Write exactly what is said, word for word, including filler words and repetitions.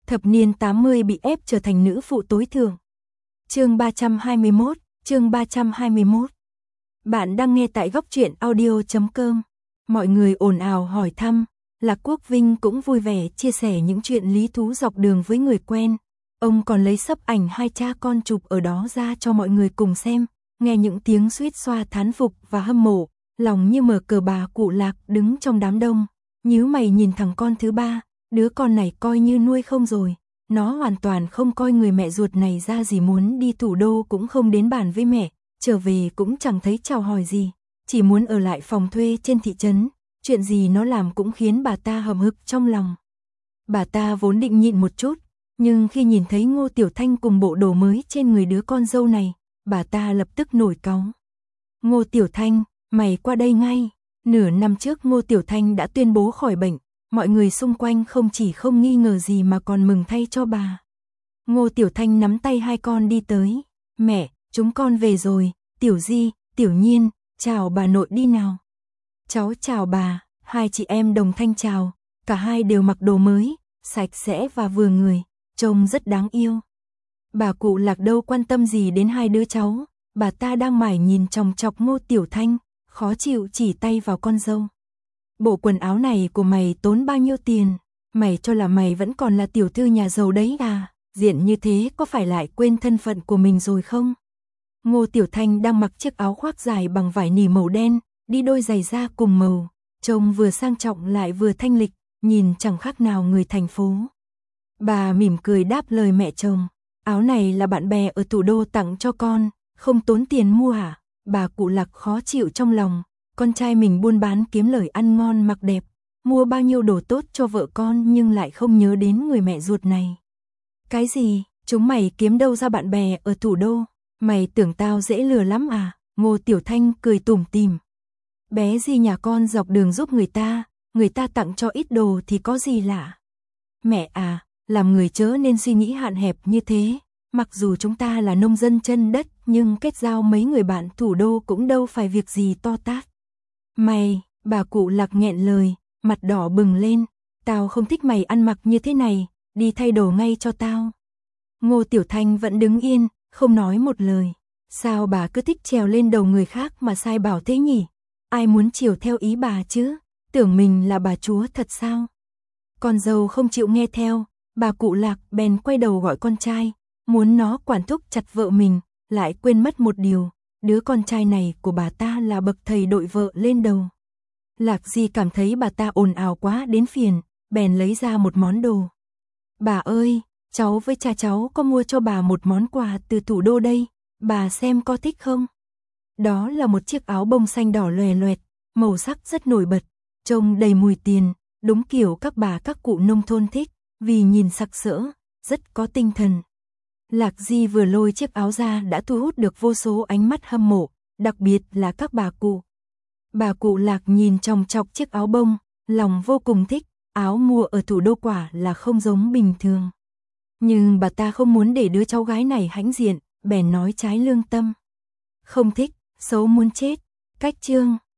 thập niên tám mươi bị ép trở thành nữ phụ tối thượng. Chương ba trăm hai mươi mốt, chương ba trăm hai mươi mốt. Bạn đang nghe tại góc truyện audio chấm com. Mọi người ồn ào hỏi thăm, Lạc Quốc Vinh cũng vui vẻ chia sẻ những chuyện lý thú dọc đường với người quen. Ông còn lấy sấp ảnh hai cha con chụp ở đó ra cho mọi người cùng xem, nghe những tiếng suýt xoa thán phục và hâm mộ, lòng như mở cờ. Bà cụ Lạc đứng trong đám đông, nhíu mày nhìn thằng con thứ ba, đứa con này coi như nuôi không rồi. Nó hoàn toàn không coi người mẹ ruột này ra gì, muốn đi thủ đô cũng không đến bàn với mẹ, trở về cũng chẳng thấy chào hỏi gì, chỉ muốn ở lại phòng thuê trên thị trấn, chuyện gì nó làm cũng khiến bà ta hậm hực trong lòng. Bà ta vốn định nhịn một chút, nhưng khi nhìn thấy Ngô Tiểu Thanh cùng bộ đồ mới trên người đứa con dâu này, bà ta lập tức nổi cáu. Ngô Tiểu Thanh, mày qua đây ngay. Nửa năm trước Ngô Tiểu Thanh đã tuyên bố khỏi bệnh, mọi người xung quanh không chỉ không nghi ngờ gì mà còn mừng thay cho bà. Ngô Tiểu Thanh nắm tay hai con đi tới. Mẹ, chúng con về rồi. Tiểu Di, Tiểu Nhiên, chào bà nội đi nào. Cháu chào bà. Hai chị em đồng thanh chào, cả hai đều mặc đồ mới, sạch sẽ và vừa người, trông rất đáng yêu. Bà cụ Lạc đâu quan tâm gì đến hai đứa cháu, bà ta đang mải nhìn chòng chọc Ngô Tiểu Thanh, khó chịu chỉ tay vào con dâu. Bộ quần áo này của mày tốn bao nhiêu tiền? Mày cho là mày vẫn còn là tiểu thư nhà giàu đấy à? Diện như thế có phải lại quên thân phận của mình rồi không? Ngô Tiểu Thanh đang mặc chiếc áo khoác dài bằng vải nỉ màu đen, đi đôi giày da cùng màu, trông vừa sang trọng lại vừa thanh lịch, nhìn chẳng khác nào người thành phố. Bà mỉm cười đáp lời mẹ chồng, áo này là bạn bè ở thủ đô tặng cho con, không tốn tiền mua à? Bà cụ Lạc khó chịu trong lòng, con trai mình buôn bán kiếm lời ăn ngon mặc đẹp, mua bao nhiêu đồ tốt cho vợ con nhưng lại không nhớ đến người mẹ ruột này. Cái gì? Chúng mày kiếm đâu ra bạn bè ở thủ đô? Mày tưởng tao dễ lừa lắm à? Ngô Tiểu Thanh cười tủm tỉm. Bé Di nhà con dọc đường giúp người ta, người ta tặng cho ít đồ thì có gì lạ. Mẹ à, làm người chớ nên suy nghĩ hạn hẹp như thế. Mặc dù chúng ta là nông dân chân đất, nhưng kết giao mấy người bạn thủ đô cũng đâu phải việc gì to tát. Mày, bà cụ Lạc nghẹn lời, mặt đỏ bừng lên, tao không thích mày ăn mặc như thế này, đi thay đồ ngay cho tao. Ngô Tiểu Thanh vẫn đứng yên, không nói một lời. Sao bà cứ thích trèo lên đầu người khác mà sai bảo thế nhỉ? Ai muốn chiều theo ý bà chứ? Tưởng mình là bà chúa thật sao? Con dâu không chịu nghe theo, bà cụ Lạc bèn quay đầu gọi con trai, muốn nó quản thúc chặt vợ mình, lại quên mất một điều, đứa con trai này của bà ta là bậc thầy đội vợ lên đầu. Lạc Di cảm thấy bà ta ồn ào quá đến phiền, bèn lấy ra một món đồ. Bà ơi, cháu với cha cháu có mua cho bà một món quà từ thủ đô đây, bà xem có thích không? Đó là một chiếc áo bông xanh đỏ loè loẹt, màu sắc rất nổi bật, trông đầy mùi tiền, đúng kiểu các bà các cụ nông thôn thích, vì nhìn sặc sỡ, rất có tinh thần. Lạc Di vừa lôi chiếc áo ra đã thu hút được vô số ánh mắt hâm mộ, đặc biệt là các bà cụ. Bà cụ Lạc nhìn chòng chọc chiếc áo bông, lòng vô cùng thích, áo mua ở thủ đô quả là không giống bình thường. Nhưng bà ta không muốn để đứa cháu gái này hãnh diện, bèn nói trái lương tâm. Không thích, xấu muốn chết. Cách chương